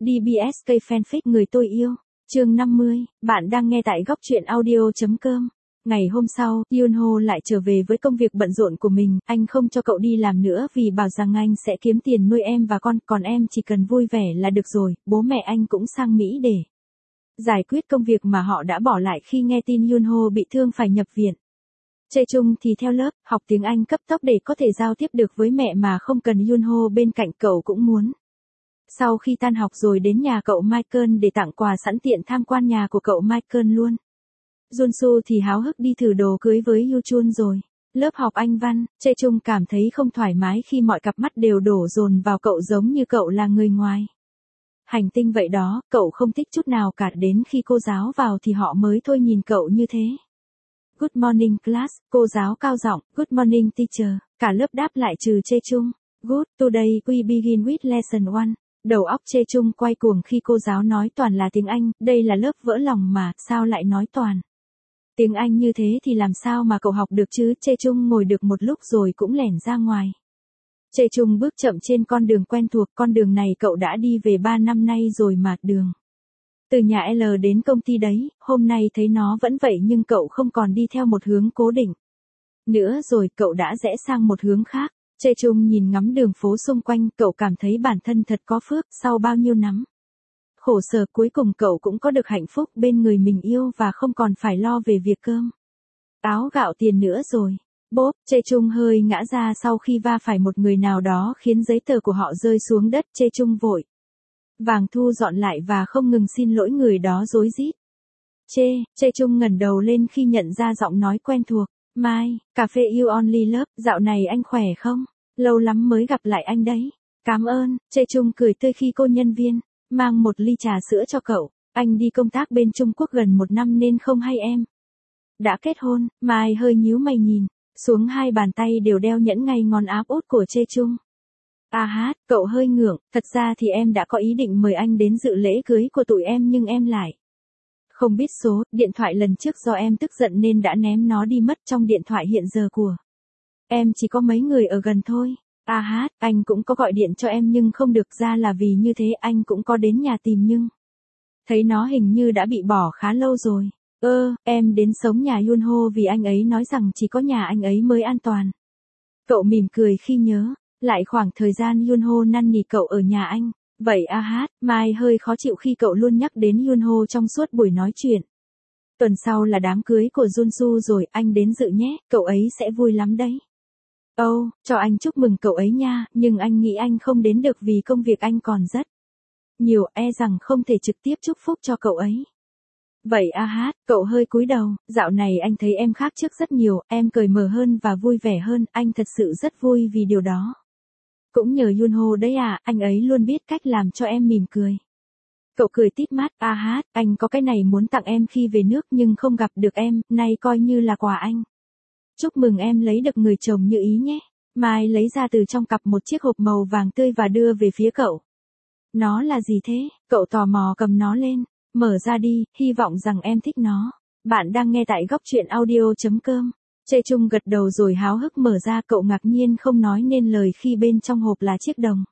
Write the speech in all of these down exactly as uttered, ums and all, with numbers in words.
đê bê ét ca Fanfic người tôi yêu. Chương năm mươi, bạn đang nghe tại góc truyện audio.com. Ngày hôm sau, Yunho lại trở về với công việc bận rộn của mình, anh không cho cậu đi làm nữa vì bảo rằng anh sẽ kiếm tiền nuôi em và con, còn em chỉ cần vui vẻ là được rồi. Bố mẹ anh cũng sang Mỹ để giải quyết công việc mà họ đã bỏ lại khi nghe tin Yunho bị thương phải nhập viện. Chae-chung thì theo lớp, học tiếng Anh cấp tốc để có thể giao tiếp được với mẹ mà không cần Yunho bên cạnh, cậu cũng muốn. Sau khi tan học rồi đến nhà cậu Michael để tặng quà, sẵn tiện tham quan nhà của cậu Michael luôn. Junsu thì háo hức đi thử đồ cưới với Yuchun rồi. Lớp học Anh văn, Chae-chung cảm thấy không thoải mái khi mọi cặp mắt đều đổ dồn vào cậu giống như cậu là người ngoài hành tinh vậy đó, cậu không thích chút nào cả, đến khi cô giáo vào thì họ mới thôi nhìn cậu như thế. Good morning class, cô giáo cao giọng, good morning teacher, cả lớp đáp lại trừ Chae-chung. Good, today we begin with lesson one. Đầu óc Chae-chung quay cuồng khi cô giáo nói toàn là tiếng Anh, đây là lớp vỡ lòng mà, sao lại nói toàn tiếng Anh như thế thì làm sao mà cậu học được chứ. Chae-chung ngồi được một lúc rồi cũng lẻn ra ngoài. Chae-chung bước chậm trên con đường quen thuộc, con đường này cậu đã đi về ba năm nay rồi mà, đường từ nhà L đến công ty đấy, hôm nay thấy nó vẫn vậy nhưng cậu không còn đi theo một hướng cố định nữa rồi, cậu đã rẽ sang một hướng khác. Chae-chung nhìn ngắm đường phố xung quanh, cậu cảm thấy bản thân thật có phước, sau bao nhiêu năm khổ sở cuối cùng cậu cũng có được hạnh phúc bên người mình yêu và không còn phải lo về việc cơm áo gạo tiền nữa rồi. Bốp, Chae-chung hơi ngã ra sau khi va phải một người nào đó khiến giấy tờ của họ rơi xuống đất. Chae-chung vội vàng thu dọn lại và không ngừng xin lỗi người đó rối rít. Chê, Chae-chung ngẩng đầu lên khi nhận ra giọng nói quen thuộc. Mai, cà phê you only love, dạo này anh khỏe không? Lâu lắm mới gặp lại anh đấy. Cảm ơn, Chae-chung cười tươi khi cô nhân viên mang một ly trà sữa cho cậu. Anh đi công tác bên Trung Quốc gần một năm nên không hay em đã kết hôn. Mai hơi nhíu mày nhìn xuống hai bàn tay đều đeo nhẫn ngay ngón áp út của Chae-chung. À hát, cậu hơi ngượng, thật ra thì em đã có ý định mời anh đến dự lễ cưới của tụi em nhưng em lại không biết số, điện thoại lần trước do em tức giận nên đã ném nó đi mất, trong điện thoại hiện giờ của em chỉ có mấy người ở gần thôi. À hát, anh cũng có gọi điện cho em nhưng không được, ra là vì như thế, anh cũng có đến nhà tìm nhưng thấy nó hình như đã bị bỏ khá lâu rồi. Ơ, em đến sống nhà Yunho vì anh ấy nói rằng chỉ có nhà anh ấy mới an toàn. Cậu mỉm cười khi nhớ lại khoảng thời gian Yunho năn nỉ cậu ở nhà anh. Vậy à hát, Mai hơi khó chịu khi cậu luôn nhắc đến Yunho trong suốt buổi nói chuyện. Tuần sau là đám cưới của Junsu rồi, anh đến dự nhé, cậu ấy sẽ vui lắm đấy. Ồ, oh, cho anh chúc mừng cậu ấy nha, nhưng anh nghĩ anh không đến được vì công việc anh còn rất nhiều, e rằng không thể trực tiếp chúc phúc cho cậu ấy. Vậy à hát, cậu hơi cúi đầu, dạo này anh thấy em khác trước rất nhiều, em cởi mở hơn và vui vẻ hơn, anh thật sự rất vui vì điều đó. Cũng nhờ Yunho đấy à, anh ấy luôn biết cách làm cho em mỉm cười. Cậu cười tít mắt, à hát, anh có cái này muốn tặng em khi về nước nhưng không gặp được em, nay coi như là quà anh. Chúc mừng em lấy được người chồng như ý nhé. Mai lấy ra từ trong cặp một chiếc hộp màu vàng tươi và đưa về phía cậu. Nó là gì thế? Cậu tò mò cầm nó lên. Mở ra đi, hy vọng rằng em thích nó. Bạn đang nghe tại góc truyện audio.com. Chae-chung gật đầu rồi háo hức mở ra, cậu ngạc nhiên không nói nên lời khi bên trong hộp là chiếc đồng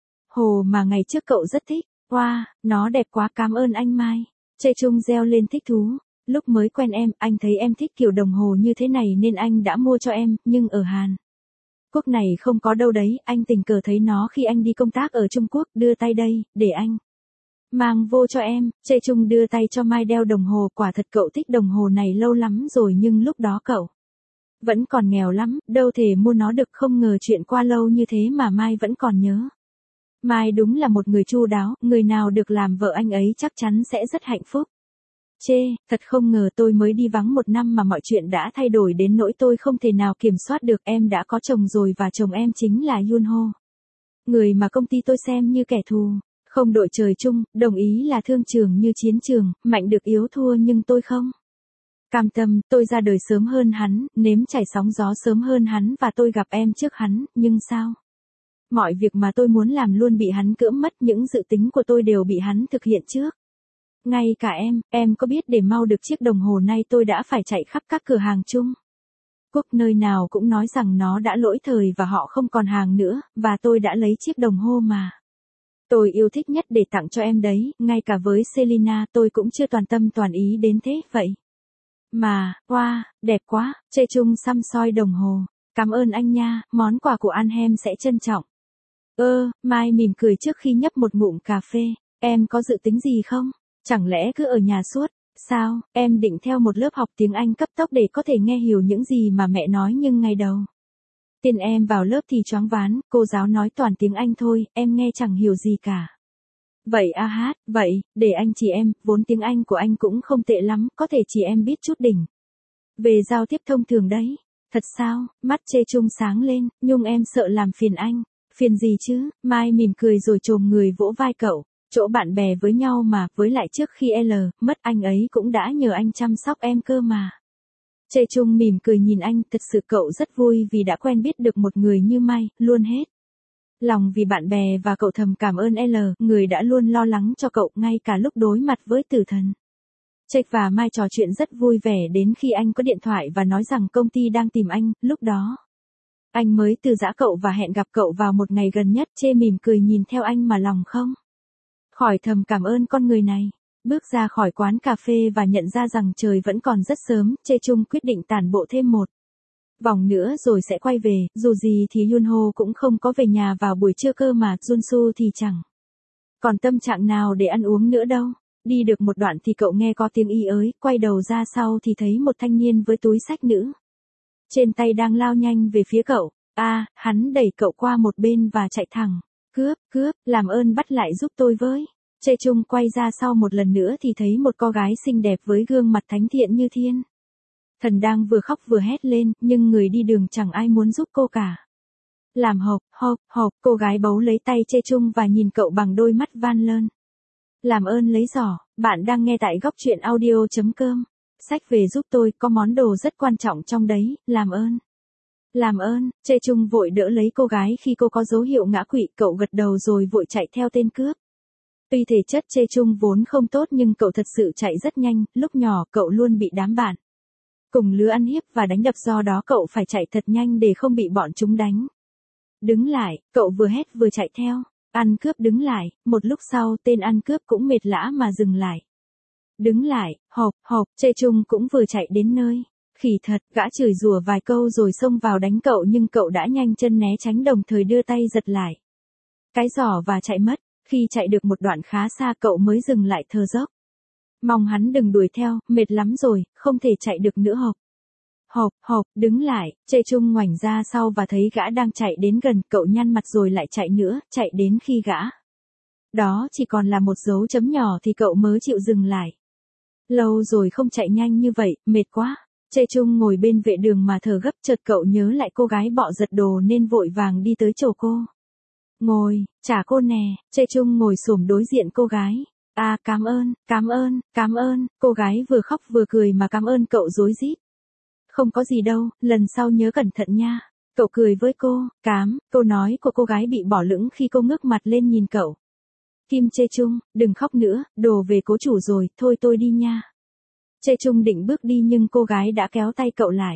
hồ mà ngày trước cậu rất thích. Wow, nó đẹp quá, cảm ơn anh Mai. Chae-chung reo lên thích thú. Lúc mới quen em, anh thấy em thích kiểu đồng hồ như thế này nên anh đã mua cho em, nhưng ở Hàn Quốc này không có đâu đấy, anh tình cờ thấy nó khi anh đi công tác ở Trung Quốc, đưa tay đây, để anh mang vô cho em. Chae-chung đưa tay cho Mai đeo đồng hồ, quả thật cậu thích đồng hồ này lâu lắm rồi nhưng lúc đó cậu vẫn còn nghèo lắm, đâu thể mua nó được, không ngờ chuyện qua lâu như thế mà Mai vẫn còn nhớ. Mai đúng là một người chu đáo, người nào được làm vợ anh ấy chắc chắn sẽ rất hạnh phúc. Chê, thật không ngờ tôi mới đi vắng một năm mà mọi chuyện đã thay đổi đến nỗi tôi không thể nào kiểm soát được, em đã có chồng rồi và chồng em chính là Yunho. Người mà công ty tôi xem như kẻ thù. Không đội trời chung, đồng ý là thương trường như chiến trường, mạnh được yếu thua nhưng tôi không cam tâm, tôi ra đời sớm hơn hắn, nếm trải sóng gió sớm hơn hắn và tôi gặp em trước hắn, nhưng sao? Mọi việc mà tôi muốn làm luôn bị hắn cưỡng mất, những dự tính của tôi đều bị hắn thực hiện trước. Ngay cả em, em có biết để mau được chiếc đồng hồ này tôi đã phải chạy khắp các cửa hàng Trung Quốc, nơi nào cũng nói rằng nó đã lỗi thời và họ không còn hàng nữa, và tôi đã lấy chiếc đồng hồ mà Tôi yêu thích nhất để tặng cho em đấy, ngay cả với Selina tôi cũng chưa toàn tâm toàn ý đến thế vậy. Mà, wow, đẹp quá, Chê Chung xăm soi đồng hồ. Cảm ơn anh nha, món quà của Anhem sẽ trân trọng. Ơ, Mai mỉm cười trước khi nhấp một ngụm cà phê. Em có dự tính gì không? Chẳng lẽ cứ ở nhà suốt? Sao, em định theo một lớp học tiếng Anh cấp tốc để có thể nghe hiểu những gì mà mẹ nói nhưng ngày đầu. Tiền em vào lớp thì choáng váng, cô giáo nói toàn tiếng Anh thôi, em nghe chẳng hiểu gì cả. Vậy a hát, vậy, để anh chỉ em, vốn tiếng Anh của anh cũng không tệ lắm, có thể chỉ em biết chút đỉnh. Về giao tiếp thông thường đấy. Thật sao, mắt Chê Chung sáng lên, Nhung em sợ làm phiền anh. Phiền gì chứ, Mai mỉm cười rồi chồm người vỗ vai cậu. Chỗ bạn bè với nhau mà, với lại trước khi L, mất anh ấy cũng đã nhờ anh chăm sóc em cơ mà. Chê Chung mỉm cười nhìn anh, thật sự cậu rất vui vì đã quen biết được một người như Mai, luôn hết lòng vì bạn bè và cậu thầm cảm ơn L, người đã luôn lo lắng cho cậu ngay cả lúc đối mặt với tử thần. Chê và Mai trò chuyện rất vui vẻ đến khi anh có điện thoại và nói rằng công ty đang tìm anh, lúc đó. Anh mới từ giã cậu và hẹn gặp cậu vào một ngày gần nhất. Chê mỉm cười nhìn theo anh mà lòng không khỏi thầm cảm ơn con người này. Bước ra khỏi quán cà phê và nhận ra rằng trời vẫn còn rất sớm, Chê Chung quyết định tản bộ thêm một vòng nữa rồi sẽ quay về, dù gì thì Yunho cũng không có về nhà vào buổi trưa cơ mà, Junsu thì chẳng còn tâm trạng nào để ăn uống nữa đâu. Đi được một đoạn thì cậu nghe có tiếng y ới, quay đầu ra sau thì thấy một thanh niên với túi xách nữ trên tay đang lao nhanh về phía cậu. A, à, hắn đẩy cậu qua một bên và chạy thẳng. Cướp, cướp, làm ơn bắt lại giúp tôi với. Chê Chung quay ra sau một lần nữa thì thấy một cô gái xinh đẹp với gương mặt thánh thiện như thiên thần đang vừa khóc vừa hét lên, nhưng người đi đường chẳng ai muốn giúp cô cả. Làm hộp, hộp, hộp, cô gái bấu lấy tay Chê Chung và nhìn cậu bằng đôi mắt van lơn. Làm ơn lấy giỏ, bạn đang nghe tại góc truyện audio chấm com. Sách về giúp tôi, có món đồ rất quan trọng trong đấy, làm ơn. Làm ơn, Chê Chung vội đỡ lấy cô gái khi cô có dấu hiệu ngã quỵ, cậu gật đầu rồi vội chạy theo tên cướp. Tuy thể chất Chê Chung vốn không tốt nhưng cậu thật sự chạy rất nhanh, lúc nhỏ cậu luôn bị đám bạn cùng lứa ăn hiếp và đánh đập, do đó cậu phải chạy thật nhanh để không bị bọn chúng đánh. Đứng lại, cậu vừa hét vừa chạy theo. Ăn cướp đứng lại, một lúc sau tên ăn cướp cũng mệt lả mà dừng lại. Đứng lại, hộp, hộp, Chê Chung cũng vừa chạy đến nơi. Khỉ thật, gã chửi rủa vài câu rồi xông vào đánh cậu nhưng cậu đã nhanh chân né tránh đồng thời đưa tay giật lại cái giỏ và chạy mất. Khi chạy được một đoạn khá xa cậu mới dừng lại thở dốc. Mong hắn đừng đuổi theo, mệt lắm rồi, không thể chạy được nữa. Hộp. Hộp, hộp, đứng lại, Chê Chung ngoảnh ra sau và thấy gã đang chạy đến gần, cậu nhăn mặt rồi lại chạy nữa, chạy đến khi gã đó chỉ còn là một dấu chấm nhỏ thì cậu mới chịu dừng lại. Lâu rồi không chạy nhanh như vậy, mệt quá. Chê Chung ngồi bên vệ đường mà thở gấp, chợt cậu nhớ lại cô gái bọ giật đồ nên vội vàng đi tới chỗ cô. Ngồi, trả cô nè. Chê Chung ngồi xổm đối diện cô gái. À, cảm ơn, cảm ơn, cảm ơn. Cô gái vừa khóc vừa cười mà cảm ơn cậu rối rít. Không có gì đâu, lần sau nhớ cẩn thận nha. Cậu cười với cô. Cám, câu nói của cô gái bị bỏ lửng khi cô ngước mặt lên nhìn cậu. Kim Chê Chung, đừng khóc nữa, đồ về cố chủ rồi, thôi tôi đi nha. Chê Chung định bước đi nhưng cô gái đã kéo tay cậu lại.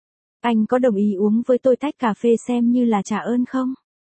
Anh có đồng ý uống với tôi tách cà phê xem như là trả ơn không?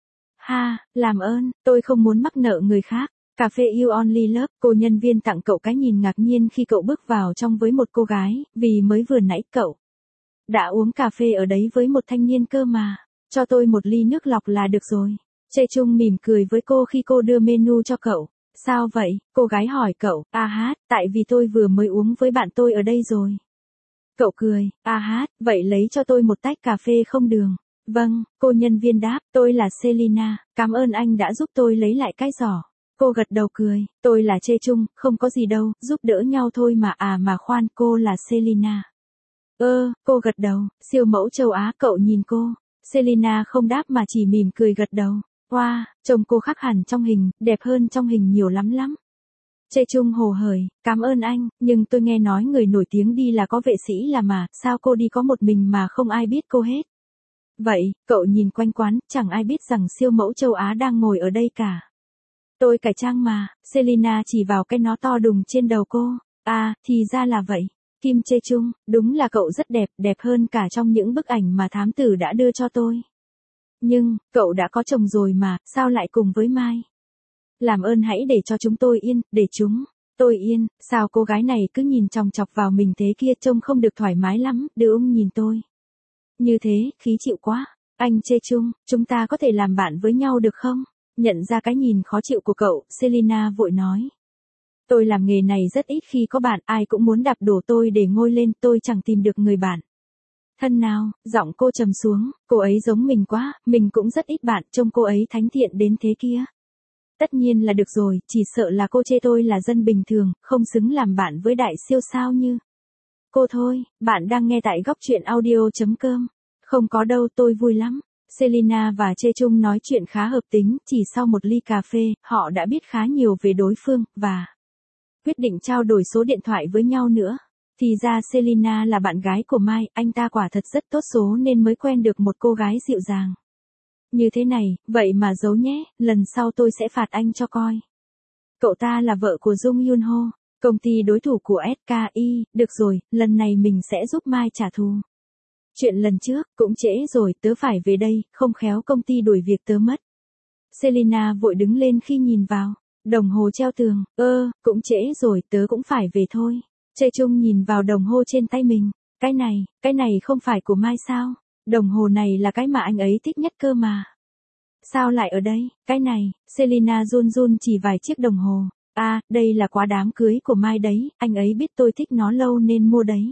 Ha, làm ơn, tôi không muốn mắc nợ người khác. Cà phê You Only Love, cô nhân viên tặng cậu cái nhìn ngạc nhiên khi cậu bước vào trong với một cô gái, vì mới vừa nãy cậu đã uống cà phê ở đấy với một thanh niên cơ mà. Cho tôi một ly nước lọc là được rồi. Chê Chung mỉm cười với cô khi cô đưa menu cho cậu. Sao vậy? Cô gái hỏi cậu. À hát, tại vì tôi vừa mới uống với bạn tôi ở đây rồi. Cậu cười. À hát, vậy lấy cho tôi một tách cà phê không đường. Vâng, cô nhân viên đáp, tôi là Selina, cảm ơn anh đã giúp tôi lấy lại cái giỏ. Cô gật đầu cười, tôi là Chê Chung, không có gì đâu, giúp đỡ nhau thôi mà. À mà khoan, cô là Selina. Ơ, cô gật đầu, siêu mẫu châu Á. Cậu nhìn cô. Selina không đáp mà chỉ mỉm cười gật đầu. Wow, trông cô khác hẳn trong hình, đẹp hơn trong hình nhiều lắm lắm. Chê Chung hồ hởi, cảm ơn anh, nhưng tôi nghe nói người nổi tiếng đi là có vệ sĩ là mà, sao cô đi có một mình mà không ai biết cô hết? Vậy, cậu nhìn quanh quán, chẳng ai biết rằng siêu mẫu châu Á đang ngồi ở đây cả. Tôi cải trang mà. Selina chỉ vào cái nó to đùng trên đầu cô. À, thì ra là vậy. Kim Chê Chung, đúng là cậu rất đẹp, đẹp hơn cả trong những bức ảnh mà thám tử đã đưa cho tôi. Nhưng, cậu đã có chồng rồi mà, sao lại cùng với Mai? Làm ơn hãy để cho chúng tôi yên, để chúng tôi yên, sao cô gái này cứ nhìn chòng chọc vào mình thế kia, trông không được thoải mái lắm, đưa ông nhìn tôi. Như thế, khí chịu quá. Anh Chê Chung, chúng ta có thể làm bạn với nhau được không? Nhận ra cái nhìn khó chịu của cậu, Selina vội nói. Tôi làm nghề này rất ít khi có bạn, ai cũng muốn đạp đổ tôi để ngôi lên, tôi chẳng tìm được người bạn thân nào. Giọng cô trầm xuống, cô ấy giống mình quá, mình cũng rất ít bạn, trông cô ấy thánh thiện đến thế kia. Tất nhiên là được rồi, chỉ sợ là cô chê tôi là dân bình thường, không xứng làm bạn với đại siêu sao như cô thôi. Bạn đang nghe tại góc truyện audio.com. Không có đâu, tôi vui lắm. Selina và Chê Chung nói chuyện khá hợp tính, chỉ sau một ly cà phê, họ đã biết khá nhiều về đối phương, và quyết định trao đổi số điện thoại với nhau nữa. Thì ra Selina là bạn gái của Mai, anh ta quả thật rất tốt số nên mới quen được một cô gái dịu dàng như thế này, vậy mà giấu nhé, lần sau tôi sẽ phạt anh cho coi. Cậu ta là vợ của Jung Yoon Ho, công ty đối thủ của ét ca i, được rồi, lần này mình sẽ giúp Mai trả thù. Chuyện lần trước, cũng trễ rồi, tớ phải về đây, không khéo công ty đuổi việc tớ mất. Selina vội đứng lên khi nhìn vào đồng hồ treo tường, ơ, cũng trễ rồi, tớ cũng phải về thôi. Chê Chung nhìn vào đồng hồ trên tay mình, cái này, cái này không phải của Mai sao? Đồng hồ này là cái mà anh ấy thích nhất cơ mà. Sao lại ở đây, cái này, Selina run run chỉ vài chiếc đồng hồ. À, đây là quà đám cưới của Mai đấy, anh ấy biết tôi thích nó lâu nên mua đấy.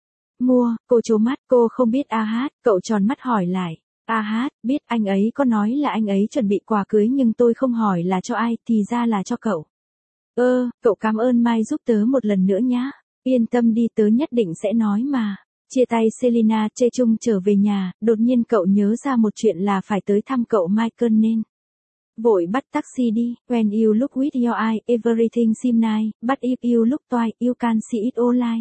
Mua, cô trố mắt, cô không biết a hát, cậu tròn mắt hỏi lại. A hát, biết, anh ấy có nói là anh ấy chuẩn bị quà cưới nhưng tôi không hỏi là cho ai, thì ra là cho cậu. Ơ, cậu cảm ơn Mai giúp tớ một lần nữa nhá. Yên tâm đi, tớ nhất định sẽ nói mà. Chia tay Selina, Chê Chung trở về nhà, đột nhiên cậu nhớ ra một chuyện là phải tới thăm cậu Michael nên vội bắt taxi đi. When you look with your eye, everything seems nice, but if you look twice, you can see it all lie.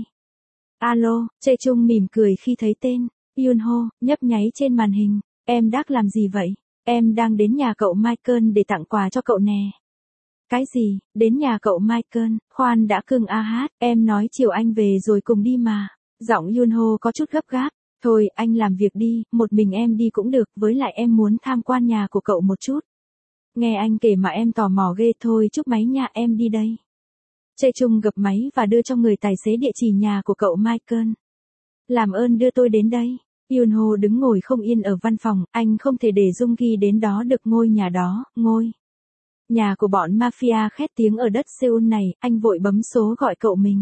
Alo, Chê Chung mỉm cười khi thấy tên Yoon Ho nhấp nháy trên màn hình. Em đang làm gì vậy? Em đang đến nhà cậu Michael để tặng quà cho cậu nè. Cái gì, đến nhà cậu Michael, khoan đã cưng a hát, em nói chiều anh về rồi cùng đi mà. Giọng Yoon Ho có chút gấp gáp. Thôi, anh làm việc đi, một mình em đi cũng được, với lại em muốn tham quan nhà của cậu một chút. Nghe anh kể mà em tò mò ghê, thôi chúc máy nha, em đi đây. Chê Chung gập máy và đưa cho người tài xế địa chỉ nhà của cậu Michael. Làm ơn đưa tôi đến đây. Yoon Ho đứng ngồi không yên ở văn phòng, anh không thể để Jung Gi đến đó được. Ngôi nhà đó, ngôi nhà của bọn mafia khét tiếng ở đất Seoul này, anh vội bấm số gọi cậu mình.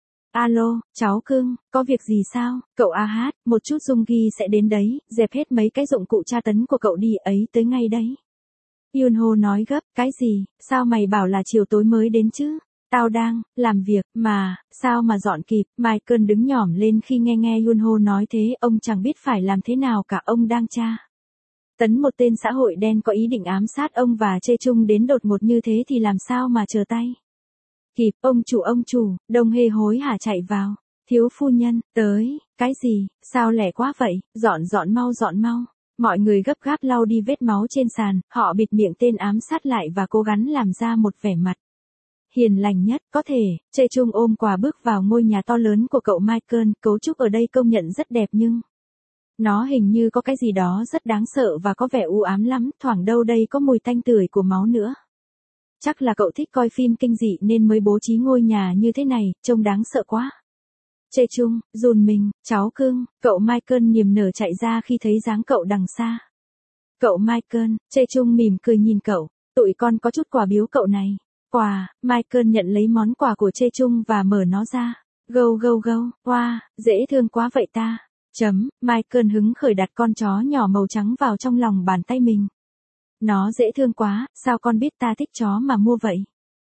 Alo, cháu cưng, có việc gì sao? Cậu a hát, một chút Jung Gi sẽ đến đấy, dẹp hết mấy cái dụng cụ tra tấn của cậu đi, ấy tới ngay đấy. Yoon Ho nói gấp, cái gì, sao mày bảo là chiều tối mới đến chứ? Tao đang làm việc mà, sao mà dọn kịp? Michael đứng nhỏm lên khi nghe nghe Yoon Ho nói thế, ông chẳng biết phải làm thế nào cả, ông đang tra tấn một tên xã hội đen có ý định ám sát ông và Chê Chung đến đột ngột như thế thì làm sao mà chờ tay kịp. Ông chủ ông chủ, Đông Hê hối hả chạy vào. Thiếu phu nhân, tới, cái gì, sao lẻ quá vậy, dọn dọn mau dọn mau. Mọi người gấp gáp lau đi vết máu trên sàn, họ bịt miệng tên ám sát lại và cố gắng làm ra một vẻ mặt hiền lành nhất có thể. Chê Chung ôm quà bước vào ngôi nhà to lớn của cậu Michael, cấu trúc ở đây công nhận rất đẹp nhưng nó hình như có cái gì đó rất đáng sợ và có vẻ u ám lắm, thoảng đâu đây có mùi tanh tưởi của máu nữa. Chắc là cậu thích coi phim kinh dị nên mới bố trí ngôi nhà như thế này, trông đáng sợ quá. Chê Chung, run mình, cháu cưng, cậu Michael niềm nở chạy ra khi thấy dáng cậu đằng xa. Cậu Michael, Chê Chung mỉm cười nhìn cậu, tụi con có chút quà biếu cậu này. Quà, Michael nhận lấy món quà của Chê Chung và mở nó ra. Gâu gâu gâu, wow, dễ thương quá vậy ta. Chấm, Michael hứng khởi đặt con chó nhỏ màu trắng vào trong lòng bàn tay mình. Nó dễ thương quá, sao con biết ta thích chó mà mua vậy?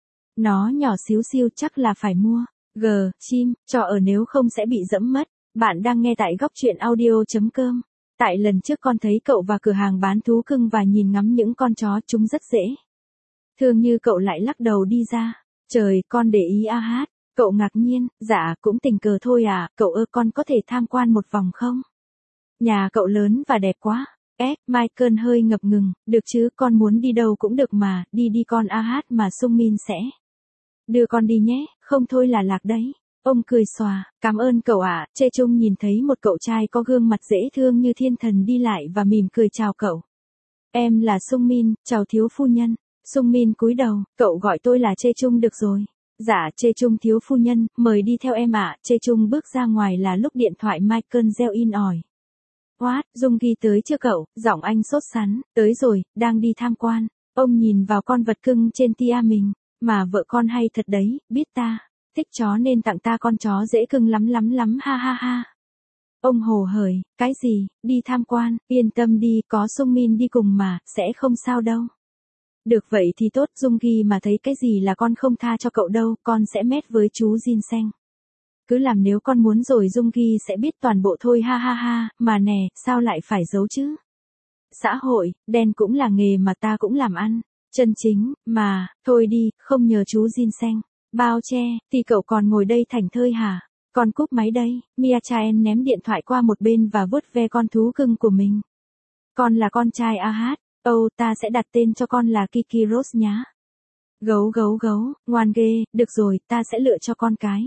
Nó nhỏ xíu xiu chắc là phải mua. G, chim, cho ở nếu không sẽ bị dẫm mất. Bạn đang nghe tại góc truyện audio.com. Tại lần trước con thấy cậu vào cửa hàng bán thú cưng và nhìn ngắm những con chó, chúng rất dễ thương như cậu lại lắc đầu đi ra. Trời, con để ý a hát. Cậu ngạc nhiên, dạ, cũng tình cờ thôi à, cậu ơ con có thể tham quan một vòng không? Nhà cậu lớn và đẹp quá. Ép, Michael hơi ngập ngừng, được chứ, con muốn đi đâu cũng được mà, đi đi con a hát mà Sung Min sẽ đưa con đi nhé, không thôi là lạc đấy. Ông cười xòa, cảm ơn cậu ạ. Chê Chung nhìn thấy một cậu trai có gương mặt dễ thương như thiên thần đi lại và mỉm cười chào cậu. Em là Sung Min, chào thiếu phu nhân. Sung Min cúi đầu, cậu gọi tôi là Chê Chung được rồi. Dạ, Chê Chung thiếu phu nhân, mời đi theo em ạ. Chê Chung bước ra ngoài là lúc điện thoại Michael reo in ỏi. What, Dung Ghi tới chưa cậu? Giọng anh sốt sắng, tới rồi, đang đi tham quan. Ông nhìn vào con vật cưng trên tia mình, mà vợ con hay thật đấy, biết ta. Thích chó nên tặng ta con chó dễ cưng lắm lắm lắm ha ha ha. Ông hồ hởi, cái gì, đi tham quan, yên tâm đi, có Sung Min đi cùng mà, sẽ không sao đâu. Được vậy thì tốt, Dung Ghi mà thấy cái gì là con không tha cho cậu đâu, con sẽ mét với chú Jin Seng. Cứ làm nếu con muốn rồi Dung Ghi sẽ biết toàn bộ thôi ha ha ha, mà nè, sao lại phải giấu chứ? Xã hội, đen cũng là nghề mà ta cũng làm ăn, chân chính, mà, thôi đi, không nhờ chú Jin Seng. Bao che, thì cậu còn ngồi đây thảnh thơi hả? Con cúp máy đây, Mia Chaen ném điện thoại qua một bên và vuốt ve con thú cưng của mình. Con là con trai a hát, âu ta sẽ đặt tên cho con là Kiki Rose nhá. Gấu gấu gấu, ngoan ghê, được rồi, ta sẽ lựa cho con cái.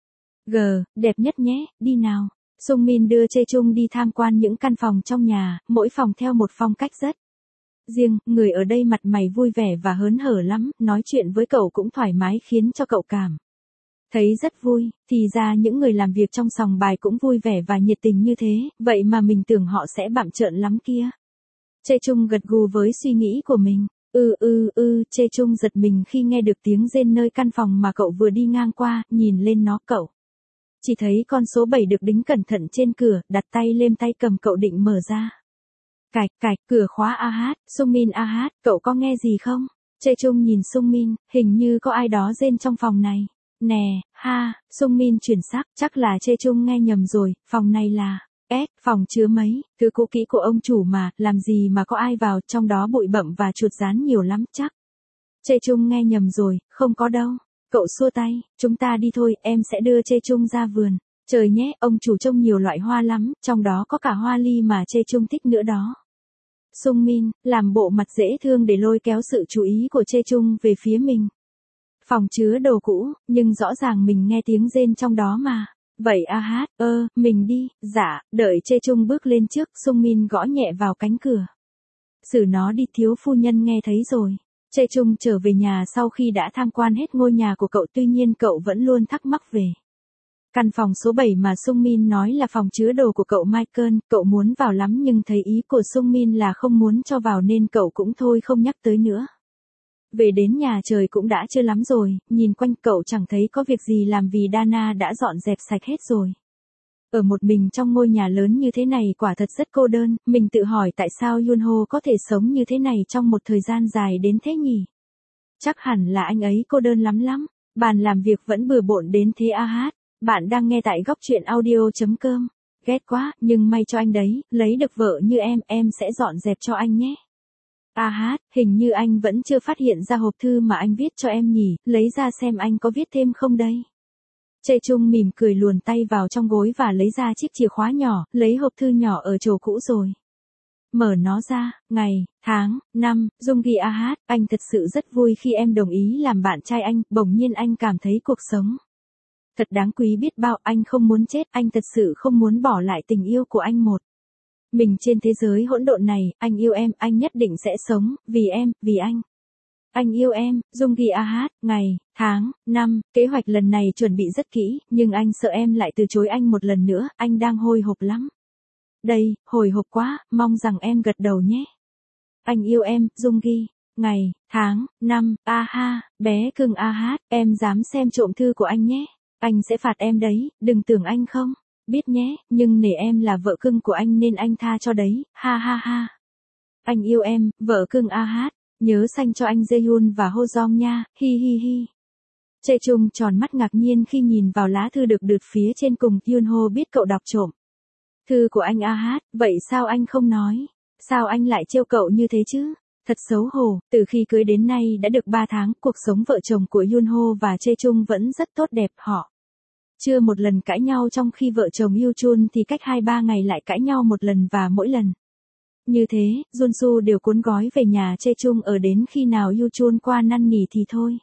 G, đẹp nhất nhé, đi nào. Sung Min đưa Chê Chung đi tham quan những căn phòng trong nhà, mỗi phòng theo một phong cách rất riêng, người ở đây mặt mày vui vẻ và hớn hở lắm, nói chuyện với cậu cũng thoải mái khiến cho cậu cảm thấy rất vui, thì ra những người làm việc trong sòng bài cũng vui vẻ và nhiệt tình như thế, vậy mà mình tưởng họ sẽ bặm trợn lắm kia. Chê Chung gật gù với suy nghĩ của mình, ư ư ư, Chê Chung giật mình khi nghe được tiếng rên nơi căn phòng mà cậu vừa đi ngang qua, nhìn lên nó cậu chỉ thấy con số bảy được đính cẩn thận trên cửa, đặt tay lên tay cầm cậu định mở ra. Cạch cạch, cửa khóa a hát, Sung Min a hát, cậu có nghe gì không? Chê Chung nhìn Sung Min, hình như có ai đó rên trong phòng này. Nè, ha, Sung Min chuyển sắc, chắc là Chê Chung nghe nhầm rồi, phòng này là S, phòng chứa mấy, thứ cũ kỹ của ông chủ mà, làm gì mà có ai vào, trong đó bụi bặm và chuột rán nhiều lắm chắc. Chê Chung nghe nhầm rồi, không có đâu. Cậu xua tay, chúng ta đi thôi, em sẽ đưa Chê Chung ra vườn. Trời nhé, ông chủ trông nhiều loại hoa lắm, trong đó có cả hoa ly mà Chê Chung thích nữa đó. Sung Min, làm bộ mặt dễ thương để lôi kéo sự chú ý của Chê Chung về phía mình. Phòng chứa đồ cũ, nhưng rõ ràng mình nghe tiếng rên trong đó mà. Vậy a hát, ơ, mình đi, dạ, đợi Chê Chung bước lên trước, Sung Min gõ nhẹ vào cánh cửa. Xử nó đi, thiếu phu nhân nghe thấy rồi. Chê Chung trở về nhà sau khi đã tham quan hết ngôi nhà của cậu, tuy nhiên cậu vẫn luôn thắc mắc về căn phòng số bảy mà Sung Min nói là phòng chứa đồ của cậu Michael, cậu muốn vào lắm nhưng thấy ý của Sung Min là không muốn cho vào nên cậu cũng thôi không nhắc tới nữa. Về đến nhà trời cũng đã trưa lắm rồi, nhìn quanh cậu chẳng thấy có việc gì làm vì Dana đã dọn dẹp sạch hết rồi. Ở một mình trong ngôi nhà lớn như thế này quả thật rất cô đơn, mình tự hỏi tại sao Yunho có thể sống như thế này trong một thời gian dài đến thế nhỉ? Chắc hẳn là anh ấy cô đơn lắm lắm, bàn làm việc vẫn bừa bộn đến thế a hát. Bạn đang nghe tại góc truyện audio chấm com. Ghét quá, nhưng may cho anh đấy, lấy được vợ như em, em sẽ dọn dẹp cho anh nhé. A hát, hình như anh vẫn chưa phát hiện ra hộp thư mà anh viết cho em nhỉ, lấy ra xem anh có viết thêm không đây. Chê Chung mỉm cười luồn tay vào trong gối và lấy ra chiếc chìa khóa nhỏ, lấy hộp thư nhỏ ở chỗ cũ rồi mở nó ra, ngày, tháng, năm, Dung Ghi a hát, anh thật sự rất vui khi em đồng ý làm bạn trai anh, bỗng nhiên anh cảm thấy cuộc sống thật đáng quý biết bao, anh không muốn chết, anh thật sự không muốn bỏ lại tình yêu của anh một mình trên thế giới hỗn độn này, anh yêu em, anh nhất định sẽ sống, vì em, vì anh. Anh yêu em, Dung Ghi a hát, ngày, tháng, năm, kế hoạch lần này chuẩn bị rất kỹ, nhưng anh sợ em lại từ chối anh một lần nữa, anh đang hồi hộp lắm. Đây, hồi hộp quá, mong rằng em gật đầu nhé. Anh yêu em, Dung Ghi, ngày, tháng, năm, a ha, bé cưng a hát, em dám xem trộm thư của anh nhé. Anh sẽ phạt em đấy, đừng tưởng anh không biết nhé, nhưng nể em là vợ cưng của anh nên anh tha cho đấy, ha ha ha. Anh yêu em, vợ cưng a hát, nhớ sanh cho anh Jaehyun và Ho Jong nha, hi hi hi. Chê Chung tròn mắt ngạc nhiên khi nhìn vào lá thư được đựt phía trên cùng, Yunho biết cậu đọc trộm thư của anh a hát, vậy sao anh không nói? Sao anh lại trêu cậu như thế chứ? Thật xấu hổ, từ khi cưới đến nay đã được ba tháng, cuộc sống vợ chồng của Yunho và Chê Chung vẫn rất tốt đẹp, họ chưa một lần cãi nhau, trong khi vợ chồng Yoo Chun thì cách hai ba ngày lại cãi nhau một lần và mỗi lần như thế, Junsu đều cuốn gói về nhà Chê Chung ở đến khi nào Yoo Chun qua năn nỉ thì thôi.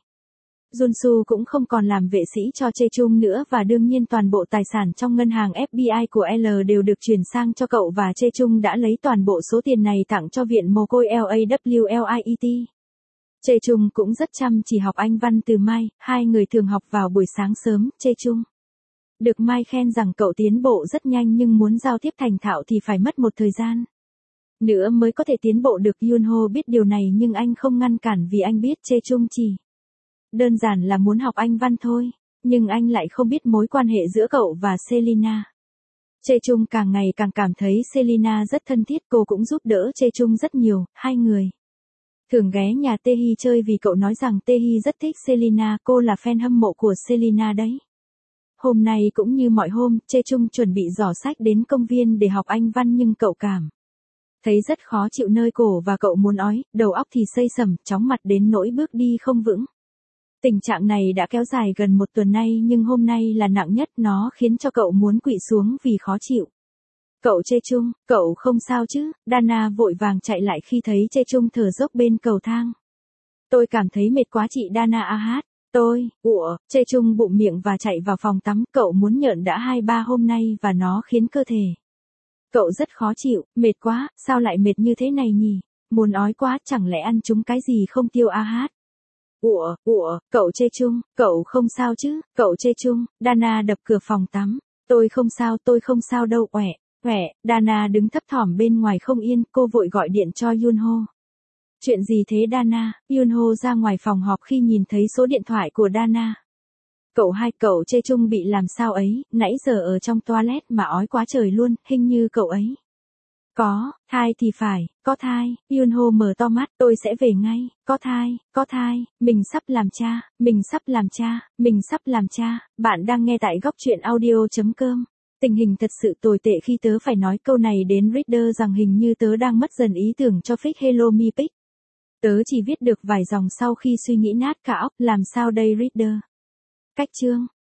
Junsu cũng không còn làm vệ sĩ cho Chê Chung nữa và đương nhiên toàn bộ tài sản trong ngân hàng ép bê i của L đều được chuyển sang cho cậu và Chê Chung đã lấy toàn bộ số tiền này tặng cho viện mồ côi lờ a vê lờ i e tê. Chê Chung cũng rất chăm chỉ học Anh văn từ Mai, hai người thường học vào buổi sáng sớm. Chê Chung được Mai khen rằng cậu tiến bộ rất nhanh nhưng muốn giao tiếp thành thạo thì phải mất một thời gian nữa mới có thể tiến bộ được. Yunho biết điều này nhưng anh không ngăn cản vì anh biết Chê Chung chỉ đơn giản là muốn học Anh văn thôi, nhưng anh lại không biết mối quan hệ giữa cậu và Selina. Chê Chung càng ngày càng cảm thấy Selina rất thân thiết, cô cũng giúp đỡ Chê Chung rất nhiều, hai người thường ghé nhà Taehi chơi vì cậu nói rằng Taehi rất thích Selina, cô là fan hâm mộ của Selina đấy. Hôm nay cũng như mọi hôm, Chê Chung chuẩn bị giỏ sách đến công viên để học Anh văn nhưng cậu cảm thấy rất khó chịu nơi cổ và cậu muốn ói, đầu óc thì xây sẩm, chóng mặt đến nỗi bước đi không vững. Tình trạng này đã kéo dài gần một tuần nay nhưng hôm nay là nặng nhất, nó khiến cho cậu muốn quỵ xuống vì khó chịu. Cậu Chê Chung, cậu không sao chứ? Dana vội vàng chạy lại khi thấy Chê Chung thở dốc bên cầu thang. Tôi cảm thấy mệt quá chị Dana a hát. Tôi, ủa, Chê Chung bụm miệng và chạy vào phòng tắm, cậu muốn nhợn đã hai ba hôm nay và nó khiến cơ thể cậu rất khó chịu, mệt quá, sao lại mệt như thế này nhỉ? Muốn ói quá, chẳng lẽ ăn trúng cái gì không tiêu a hát? Ủa, ủa, cậu Chê Chung, cậu không sao chứ? Cậu Chê Chung, Dana đập cửa phòng tắm. Tôi không sao, tôi không sao đâu, quẹ, quẹ, Dana đứng thấp thỏm bên ngoài không yên, cô vội gọi điện cho Yunho. Chuyện gì thế Dana? Yunho ra ngoài phòng họp khi nhìn thấy số điện thoại của Dana. Cậu hai, cậu Chê Chung bị làm sao ấy, nãy giờ ở trong toilet mà ói quá trời luôn, hình như cậu ấy có thai thì phải, có thai. Yunho mở to mắt, tôi sẽ về ngay. Có thai, có thai, mình sắp làm cha, mình sắp làm cha, mình sắp làm cha. Bạn đang nghe tại góc truyện audio chấm com. Tình hình thật sự tồi tệ khi tớ phải nói câu này đến reader rằng hình như tớ đang mất dần ý tưởng cho fake Hello Me Pic. Tớ chỉ viết được vài dòng sau khi suy nghĩ nát cả óc, làm sao đây reader? Cách chương